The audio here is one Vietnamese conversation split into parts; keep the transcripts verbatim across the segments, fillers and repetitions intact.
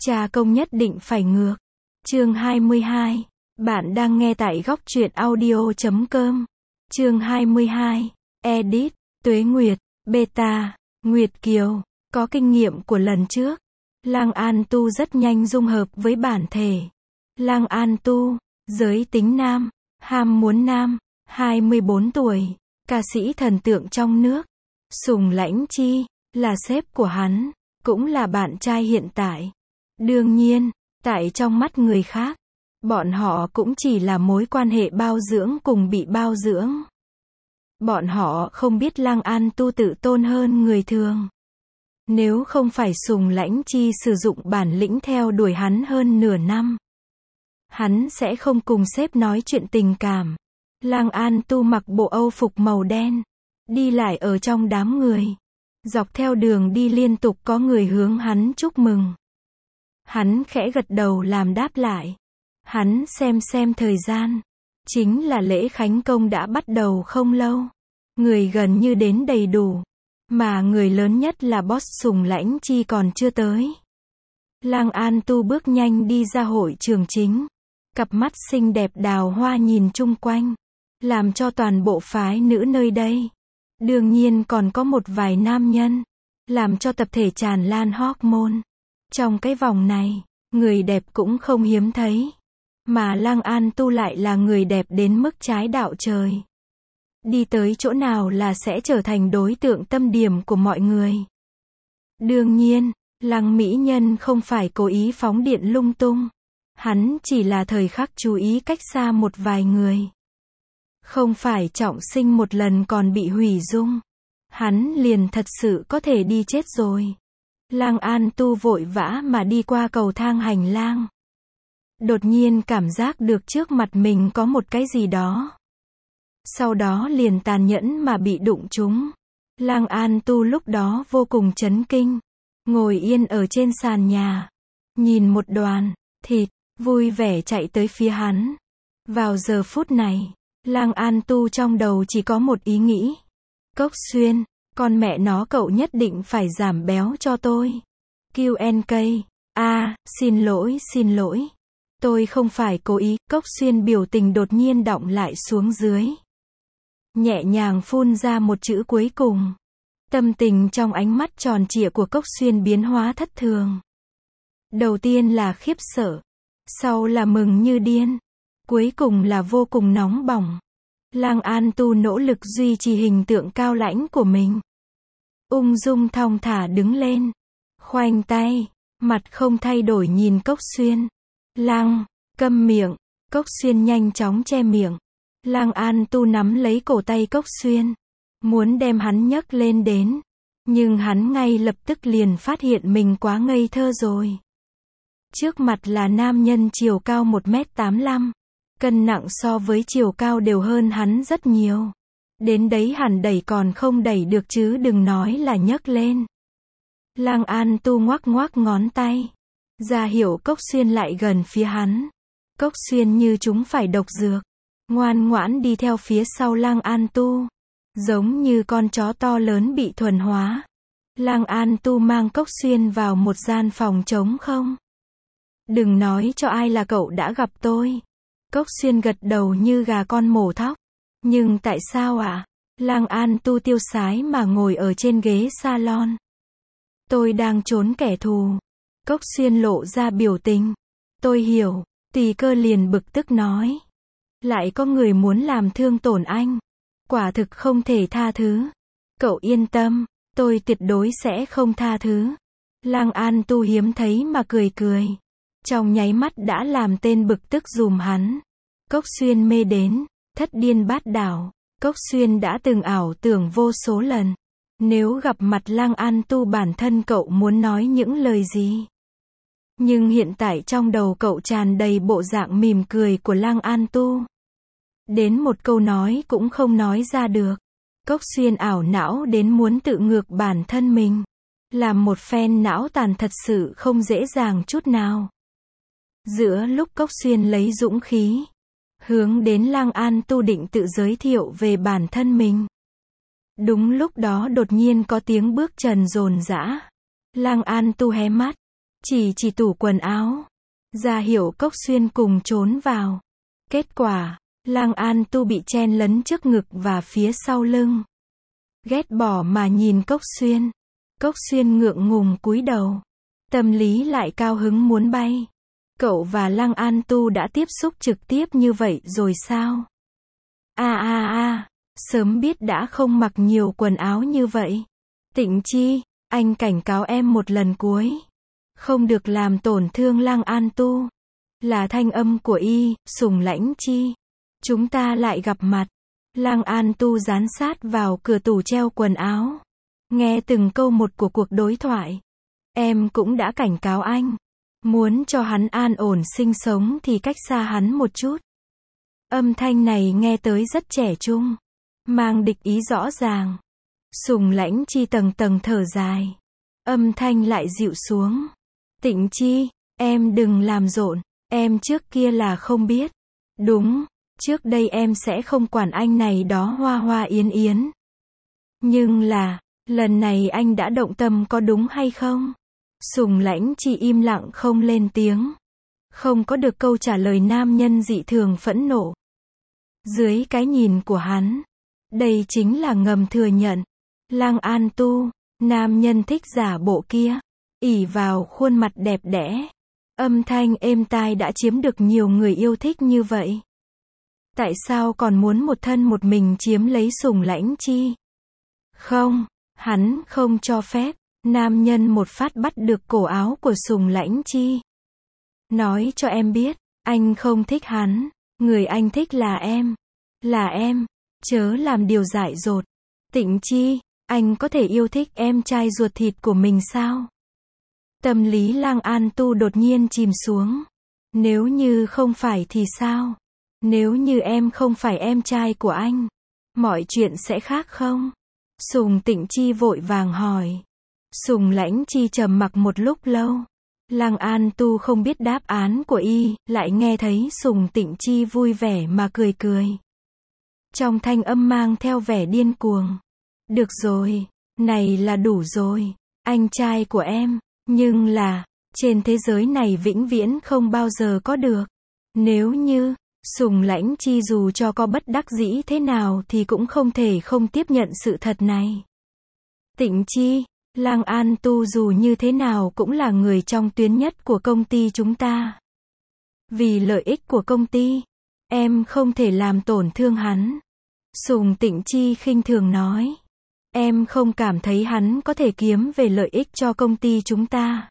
Cha công nhất định phải ngược. Chương hai mươi hai. Bạn đang nghe tại góc truyện audio chấm com. Chương hai mươi hai. Edit, Tuế Nguyệt, Beta, Nguyệt Kiều. Có kinh nghiệm của lần trước. Lang An Tu rất nhanh dung hợp với bản thể. Lang An Tu, giới tính nam, ham muốn nam, hai mươi bốn tuổi, ca sĩ thần tượng trong nước. Sùng Lãnh Chi, là sếp của hắn, cũng là bạn trai hiện tại. Đương nhiên, tại trong mắt người khác, bọn họ cũng chỉ là mối quan hệ bao dưỡng cùng bị bao dưỡng. Bọn họ không biết Lang An Tu tự tôn hơn người thường. Nếu không phải Sùng Lãnh Chi sử dụng bản lĩnh theo đuổi hắn hơn nửa năm, hắn sẽ không cùng sếp nói chuyện tình cảm. Lang An Tu mặc bộ âu phục màu đen, đi lại ở trong đám người. Dọc theo đường đi liên tục có người hướng hắn chúc mừng. Hắn khẽ gật đầu làm đáp lại. Hắn xem xem thời gian. Chính là lễ khánh công đã bắt đầu không lâu. Người gần như đến đầy đủ. Mà người lớn nhất là boss Sùng Lãnh Chi còn chưa tới. Lang An Tu bước nhanh đi ra hội trường chính. Cặp mắt xinh đẹp đào hoa nhìn chung quanh, làm cho toàn bộ phái nữ nơi đây. Đương nhiên còn có một vài nam nhân, làm cho tập thể tràn lan hormone. Trong cái vòng này, người đẹp cũng không hiếm thấy. Mà Lang An Tu lại là người đẹp đến mức trái đạo trời. Đi tới chỗ nào là sẽ trở thành đối tượng tâm điểm của mọi người. Đương nhiên, Lăng mỹ nhân không phải cố ý phóng điện lung tung. Hắn chỉ là thời khắc chú ý cách xa một vài người. Không phải trọng sinh một lần còn bị hủy dung. Hắn liền thật sự có thể đi chết rồi. Lang An Tu vội vã mà đi qua cầu thang hành lang. Đột nhiên cảm giác được trước mặt mình có một cái gì đó. Sau đó liền tàn nhẫn mà bị đụng trúng. Lang An Tu lúc đó vô cùng chấn kinh. Ngồi yên ở trên sàn nhà. Nhìn một đoàn thịt, vui vẻ chạy tới phía hắn. Vào giờ phút này, Lang An Tu trong đầu chỉ có một ý nghĩ. Cốc Xuyên, con mẹ nó cậu nhất định phải giảm béo cho tôi. quy en ca, a, xin lỗi xin lỗi. Tôi không phải cố ý. Cốc Xuyên biểu tình đột nhiên đọng lại xuống dưới. Nhẹ nhàng phun ra một chữ cuối cùng. Tâm tình trong ánh mắt tròn trịa của Cốc Xuyên biến hóa thất thường. Đầu tiên là khiếp sợ. Sau là mừng như điên. Cuối cùng là vô cùng nóng bỏng. Lang An Tu nỗ lực duy trì hình tượng cao lãnh của mình. Ung dung thong thả đứng lên. Khoanh tay. Mặt không thay đổi nhìn Cốc Xuyên. Lang, câm miệng. Cốc Xuyên nhanh chóng che miệng. Lang An Tu nắm lấy cổ tay Cốc Xuyên. Muốn đem hắn nhấc lên đến. Nhưng hắn ngay lập tức liền phát hiện mình quá ngây thơ rồi. Trước mặt là nam nhân chiều cao một mét tám mươi lăm. Cân nặng so với chiều cao đều hơn hắn rất nhiều. Đến đấy hẳn đẩy còn không đẩy được chứ đừng nói là nhấc lên. Lang An Tu ngoắc ngoắc ngón tay. Ra hiệu Cốc Xuyên lại gần phía hắn. Cốc Xuyên như chúng phải độc dược. Ngoan ngoãn đi theo phía sau Lang An Tu. Giống như con chó to lớn bị thuần hóa. Lang An Tu mang Cốc Xuyên vào một gian phòng trống không. Đừng nói cho ai là cậu đã gặp tôi. Cốc Xuyên gật đầu như gà con mổ thóc. Nhưng tại sao ạ? À? Lang An Tu tiêu sái mà ngồi ở trên ghế salon. Tôi đang trốn kẻ thù. Cốc Xuyên lộ ra biểu tình. Tôi hiểu. Tùy Cơ liền bực tức nói. Lại có người muốn làm thương tổn anh. Quả thực không thể tha thứ. Cậu yên tâm. Tôi tuyệt đối sẽ không tha thứ. Lang An Tu hiếm thấy mà cười cười. Trong nháy mắt đã làm tên bực tức dùm hắn. Cốc Xuyên mê đến, thất điên bát đảo. Cốc Xuyên đã từng ảo tưởng vô số lần. Nếu gặp mặt Lang An Tu bản thân cậu muốn nói những lời gì. Nhưng hiện tại trong đầu cậu tràn đầy bộ dạng mỉm cười của Lang An Tu. Đến một câu nói cũng không nói ra được. Cốc Xuyên ảo não đến muốn tự ngược bản thân mình. Làm một phen não tàn thật sự không dễ dàng chút nào. Giữa lúc Cốc Xuyên lấy dũng khí, hướng đến Lang An Tu định tự giới thiệu về bản thân mình. Đúng lúc đó đột nhiên có tiếng bước chân dồn dã. Lang An Tu hé mắt, Chỉ chỉ tủ quần áo. Ra hiệu Cốc Xuyên cùng trốn vào. Kết quả, Lang An Tu bị chen lấn trước ngực và phía sau lưng. Ghét bỏ mà nhìn Cốc Xuyên. Cốc Xuyên ngượng ngùng cúi đầu. Tâm lý lại cao hứng muốn bay. Cậu và Lang An Tu đã tiếp xúc trực tiếp như vậy rồi sao? A a a, sớm biết đã không mặc nhiều quần áo như vậy. Tịnh Chi, anh cảnh cáo em một lần cuối. Không được làm tổn thương Lang An Tu. Là thanh âm của Y, Sùng Lãnh Chi. Chúng ta lại gặp mặt. Lang An Tu dán sát vào cửa tủ treo quần áo. Nghe từng câu một của cuộc đối thoại. Em cũng đã cảnh cáo anh. Muốn cho hắn an ổn sinh sống thì cách xa hắn một chút. Âm thanh này nghe tới rất trẻ trung. Mang địch ý rõ ràng. Sùng Lãnh Chi tầng tầng thở dài. Âm thanh lại dịu xuống. Tịnh Chi, em đừng làm rộn. Em trước kia là không biết. Đúng, trước đây em sẽ không quản anh này đó hoa hoa yến yến. Nhưng là, lần này anh đã động tâm có đúng hay không? Sùng Lãnh Chi im lặng không lên tiếng. Không có được câu trả lời, nam nhân dị thường phẫn nộ. Dưới cái nhìn của hắn, đây chính là ngầm thừa nhận. Lang An Tu, nam nhân thích giả bộ kia, ỷ vào khuôn mặt đẹp đẽ, âm thanh êm tai đã chiếm được nhiều người yêu thích như vậy. Tại sao còn muốn một thân một mình chiếm lấy Sùng Lãnh Chi? Không, hắn không cho phép. Nam nhân một phát bắt được cổ áo của Sùng Lãnh Chi. Nói cho em biết, anh không thích hắn, người anh thích là em. Là em, chớ làm điều dại dột. Tịnh Chi, anh có thể yêu thích em trai ruột thịt của mình sao? Tâm lý Lang An Tu đột nhiên chìm xuống. Nếu như không phải thì sao? Nếu như em không phải em trai của anh, mọi chuyện sẽ khác không? Sùng Tịnh Chi vội vàng hỏi. Sùng Lãnh Chi trầm mặc một lúc lâu. Lang An Tu không biết đáp án của Y, lại nghe thấy Sùng Tịnh Chi vui vẻ mà cười cười. Trong thanh âm mang theo vẻ điên cuồng. Được rồi, này là đủ rồi, anh trai của em, nhưng là, trên thế giới này vĩnh viễn không bao giờ có được. Nếu như, Sùng Lãnh Chi dù cho có bất đắc dĩ thế nào thì cũng không thể không tiếp nhận sự thật này. Tịnh Chi, Lang An Tu dù như thế nào cũng là người trong tuyến nhất của công ty chúng ta. Vì lợi ích của công ty, em không thể làm tổn thương hắn. Sùng Tịnh Chi khinh thường nói. Em không cảm thấy hắn có thể kiếm về lợi ích cho công ty chúng ta.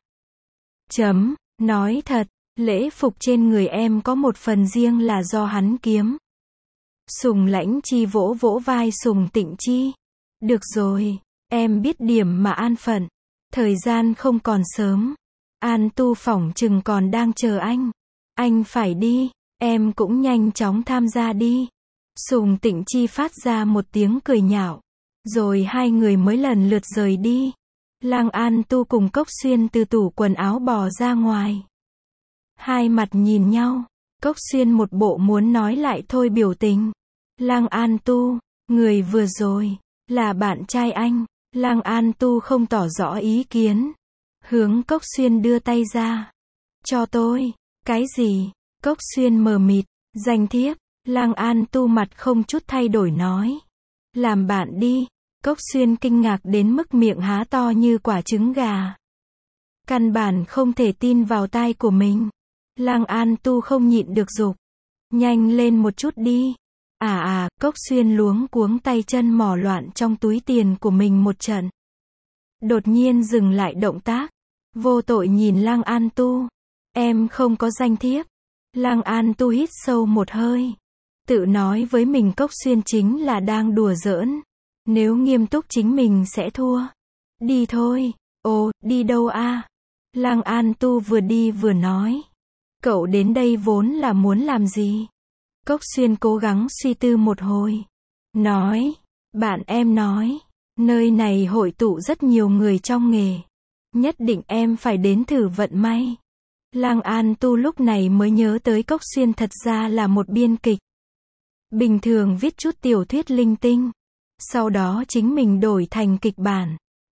Chấm, nói thật, lễ phục trên người em có một phần riêng là do hắn kiếm. Sùng Lãnh Chi vỗ vỗ vai Sùng Tịnh Chi. Được rồi, em biết điểm mà an phận. Thời gian không còn sớm. An Tu phỏng chừng còn đang chờ anh. Anh phải đi, em cũng nhanh chóng tham gia đi. Sùng Tịnh Chi phát ra một tiếng cười nhạo. Rồi hai người mới lần lượt rời đi. Lang An Tu cùng Cốc Xuyên từ tủ quần áo bò ra ngoài. Hai mặt nhìn nhau. Cốc Xuyên một bộ muốn nói lại thôi biểu tình. Lang An Tu, người vừa rồi, là bạn trai anh. Lang An Tu không tỏ rõ ý kiến. Hướng Cốc Xuyên đưa tay ra. Cho tôi. Cái gì? Cốc Xuyên mờ mịt. Danh thiếp. Lang An Tu mặt không chút thay đổi nói. Làm bạn đi. Cốc Xuyên kinh ngạc đến mức miệng há to như quả trứng gà. Căn bản không thể tin vào tai của mình. Lang An Tu không nhịn được giục. Nhanh lên một chút đi. À à, Cốc Xuyên luống cuống tay chân mò loạn trong túi tiền của mình một trận. Đột nhiên dừng lại động tác. Vô tội nhìn Lang An Tu. Em không có danh thiếp. Lang An Tu hít sâu một hơi. Tự nói với mình Cốc Xuyên chính là đang đùa giỡn. Nếu nghiêm túc chính mình sẽ thua. Đi thôi. Ồ, đi đâu a? Lang An Tu vừa đi vừa nói. Cậu đến đây vốn là muốn làm gì? Cốc Xuyên cố gắng suy tư một hồi. Nói. Bạn em nói. Nơi này hội tụ rất nhiều người trong nghề. Nhất định em phải đến thử vận may. Lang An Tu lúc này mới nhớ tới Cốc Xuyên thật ra là một biên kịch. Bình thường viết chút tiểu thuyết linh tinh. Sau đó chính mình đổi thành kịch bản.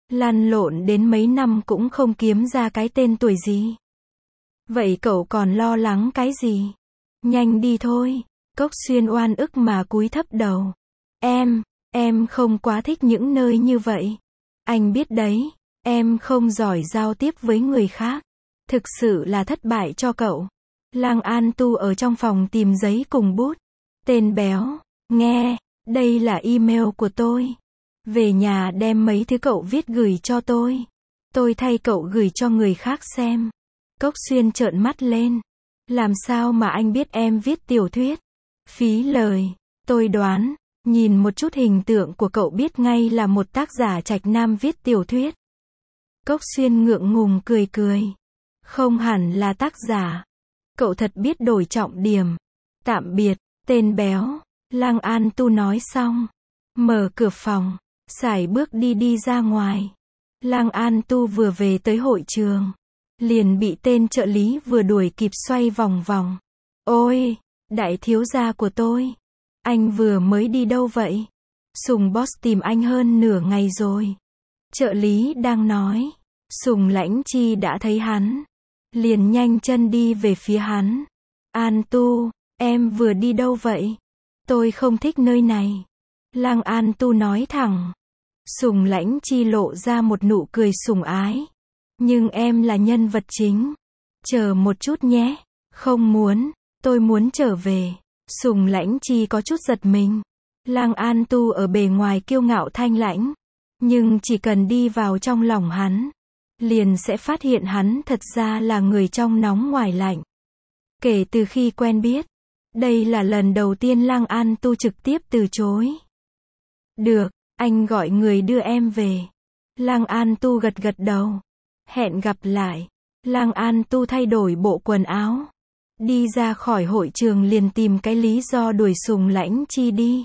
Lăn lộn đến mấy năm cũng không kiếm ra cái tên tuổi gì. Vậy cậu còn lo lắng cái gì? Nhanh đi thôi. Cốc Xuyên oan ức mà cúi thấp đầu. Em, em không quá thích những nơi như vậy. Anh biết đấy, em không giỏi giao tiếp với người khác. Thực sự là thất bại cho cậu. Lang An Tu ở trong phòng tìm giấy cùng bút. Tên béo, nghe, đây là email của tôi. Về nhà đem mấy thứ cậu viết gửi cho tôi. Tôi thay cậu gửi cho người khác xem. Cốc Xuyên trợn mắt lên. Làm sao mà anh biết em viết tiểu thuyết? Phí lời. Tôi đoán, nhìn một chút hình tượng của cậu biết ngay là một tác giả trạch nam viết tiểu thuyết. Cốc Xuyên ngượng ngùng cười cười. Không hẳn là tác giả. Cậu thật biết đổi trọng điểm. Tạm biệt, tên béo. Lang An Tu nói xong. Mở cửa phòng. Sải bước đi đi ra ngoài. Lang An Tu vừa về tới hội trường. Liền bị tên trợ lý vừa đuổi kịp xoay vòng vòng. Ôi, đại thiếu gia của tôi. Anh vừa mới đi đâu vậy? Sùng boss tìm anh hơn nửa ngày rồi. Trợ lý đang nói. Sùng Lãnh Chi đã thấy hắn. Liền nhanh chân đi về phía hắn. An Tu, em vừa đi đâu vậy? Tôi không thích nơi này. Lang An Tu nói thẳng. Sùng Lãnh Chi lộ ra một nụ cười sủng ái. Nhưng em là nhân vật chính. Chờ một chút nhé. Không muốn, tôi muốn trở về. Sùng Lãnh Chi có chút giật mình. Lang An Tu ở bề ngoài kiêu ngạo thanh lãnh. Nhưng chỉ cần đi vào trong lòng hắn. Liền sẽ phát hiện hắn thật ra là người trong nóng ngoài lạnh. Kể từ khi quen biết. Đây là lần đầu tiên Lang An Tu trực tiếp từ chối. Được, anh gọi người đưa em về. Lang An Tu gật gật đầu. Hẹn gặp lại. Lang An Tu thay đổi bộ quần áo. Đi ra khỏi hội trường liền tìm cái lý do đuổi Sùng Lãnh Chi đi.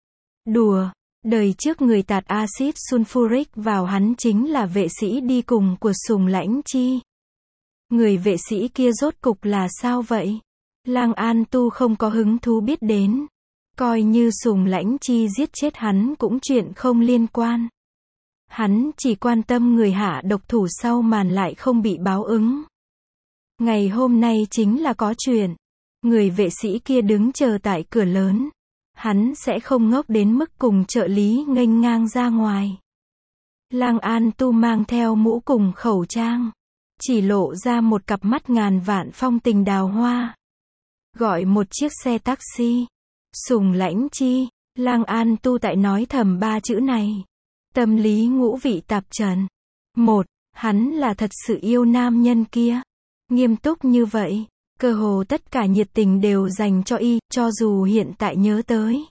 Đùa, đời trước người tạt axit sulfuric vào hắn chính là vệ sĩ đi cùng của Sùng Lãnh Chi. Người vệ sĩ kia rốt cục là sao vậy? Lang An Tu không có hứng thú biết đến. Coi như Sùng Lãnh Chi giết chết hắn cũng chuyện không liên quan. Hắn chỉ quan tâm người hạ độc thủ sau màn lại không bị báo ứng. Ngày hôm nay chính là có chuyện. Người vệ sĩ kia đứng chờ tại cửa lớn. Hắn sẽ không ngốc đến mức cùng trợ lý nghênh ngang ra ngoài. Lang An Tu mang theo mũ cùng khẩu trang. Chỉ lộ ra một cặp mắt ngàn vạn phong tình đào hoa. Gọi một chiếc xe taxi. Sùng Lãnh Chi. Lang An Tu tại nói thầm ba chữ này. Tâm lý ngũ vị tạp trần. Một, hắn là thật sự yêu nam nhân kia. Nghiêm túc như vậy. Cơ hồ tất cả nhiệt tình đều dành cho y, cho dù hiện tại nhớ tới.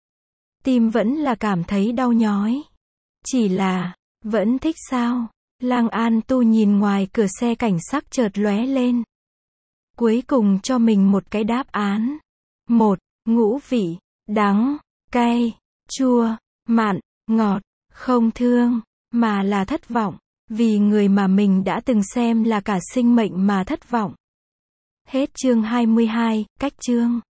Tim vẫn là cảm thấy đau nhói. Chỉ là, vẫn thích sao? Lang An Tu nhìn ngoài cửa xe cảnh sắc chợt lóe lên. Cuối cùng cho mình một cái đáp án. Một, ngũ vị, đắng, cay, chua, mặn, ngọt, không thương, mà là thất vọng. Vì người mà mình đã từng xem là cả sinh mệnh mà thất vọng. Hết chương hai mươi hai, cách chương.